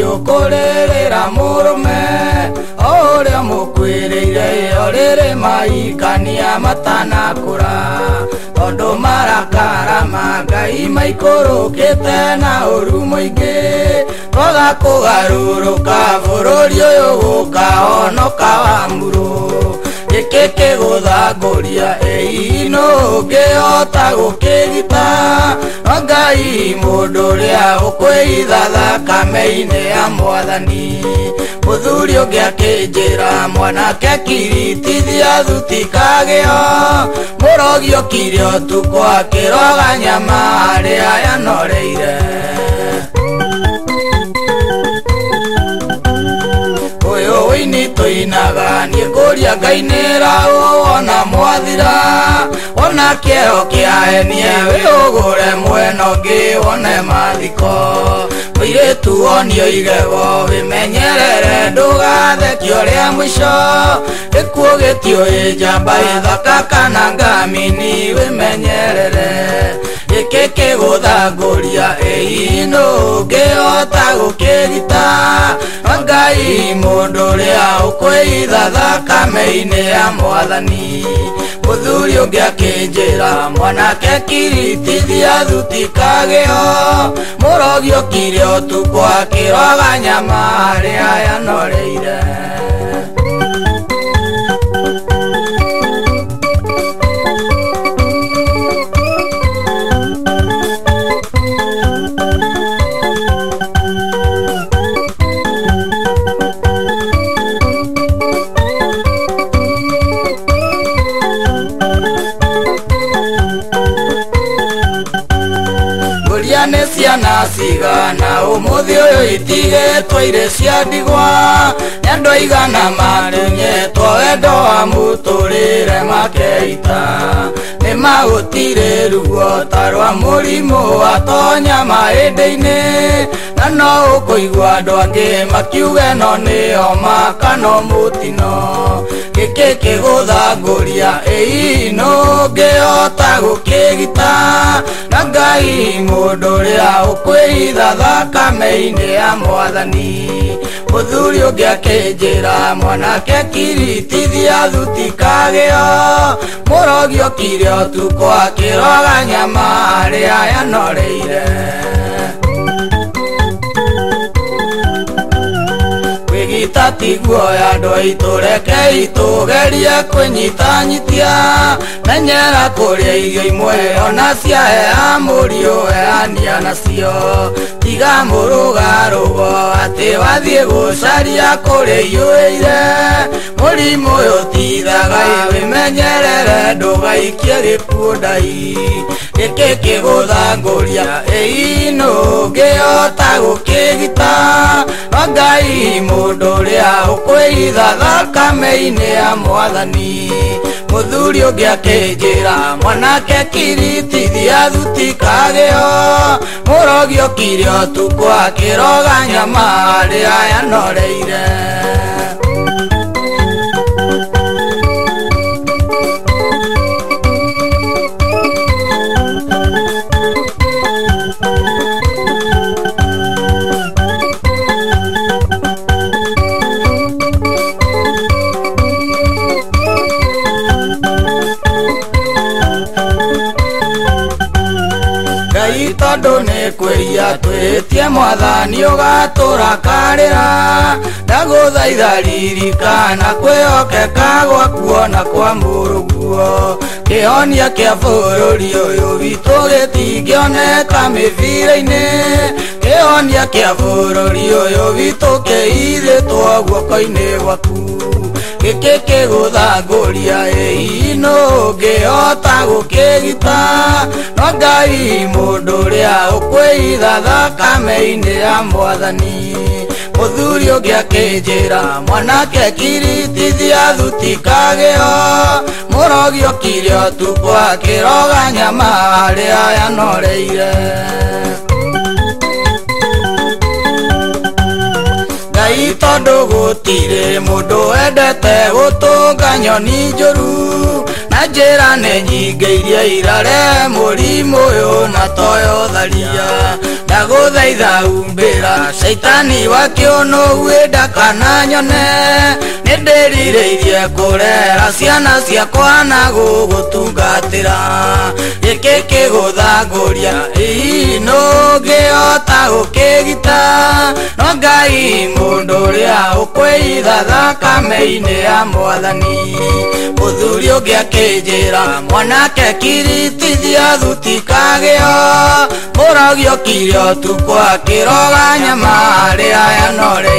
ndukuririra murume uria mukwiriire oriri maikania matanakura tondu marakara ma Ngai maikurukite na uru muingi twaga kugaruruka bururi uyu gukahonoka wa muru giki kiguthanguria ino ngihota gukigita Ngai mundu uria ukwitha thakame-ini ya Mwathani muthuri ungi akinjira mwanake kiritithia thuti kagio murogi ukire utuku akiroga nyama haria yanoreire uyu wini tuinaga nikuria Ngai niraona mwathira ona kiero kiahenie wiugure mwena ungi wone mathiko muiritu onio igego wimenyerere ndugathekio ria mwisho gikuo gitioi njamba ithaka kana ngamini wimenyerere giki kiguthanguria ino ngihota gukigita Ngai mundu uria ukwitha thakame-ini ya Mwathani muthuri ungi akinjira mwanake kiritithia thuti kagio murogi ukire utuku akiroga nyama haria yanoreire ciana cigana umuthi uyu itigetwo ire cia ndigwa ni andu aigana matunyetwo wendo wa muturire makeita ni magutire ruo ta rwa murimu watonya mahindi-ini na no ukuigua andu angi makiuge no ni homa kana mutino giki kiguthanguria ino ngihota gukigita na Ngai mundu uria ukwitha thakame-ini ya Mwathani muthuri ungi akinjira mwanake kiritithia thuti kagio murogi ukire utuku akiroga nyama haria yanoreire kwigita tiguoya andu aitu reke itugerie kwinyitanyitia menyera kuria irio imwe ona ciahea murio weania nacio tiga murugarugo ati wathie gucaria kuria iyuire murimu uyu tithaga wimenyerere ndugaikie gikuo ndai giki kiguthanguria ino ngihota gukigita Ngai mundu uria ukwitha thakame-ini ya Mwathani muthuri ungi akinjira mwanake kiritithia thuti kagio murogi ukire utuku akiroga nyama haria yanoreire tondu ni kwiria twitie Mwathani ugaturakarira ndaguthaitha ririkana kwihokeka gwaku ona kwa muruguo kihonia kia bururi uyu witu gitingioneka mivira-ini kihonia kia bururi uyu witu kiithitwo guoko-ini gwaku giki kiguthanguria ino ngihota gukigita no Ngai mundu uria ukwitha thakame-ini ya Mwathani muthuri ungi akinjira mwanake kiritithia thuti kagio murogi ukire utuku akiroga nyama haria yanoreire Ngai tondu gutire mundu wendete gutunga nyoni njuru na njira ni nyingi iria irare murimu uyu na toyo tharia ndaguthaitha umbira Saitani wa kĩono wenda kana nyone nĩndĩrirĩirie kũrera ciana ciakwa na gũgũtungatĩra gĩkĩ kĩgũthangũria nũngĩhota gũkĩgita no Ngai mũndũ ũrĩa ũkwĩitha thakame-inĩ ya Mwathani mũthuri ũngĩ akĩnjĩra mwanake kiritithia thuti kagĩo mũrogio kire ũtukũ akĩroga nyama harĩa yanore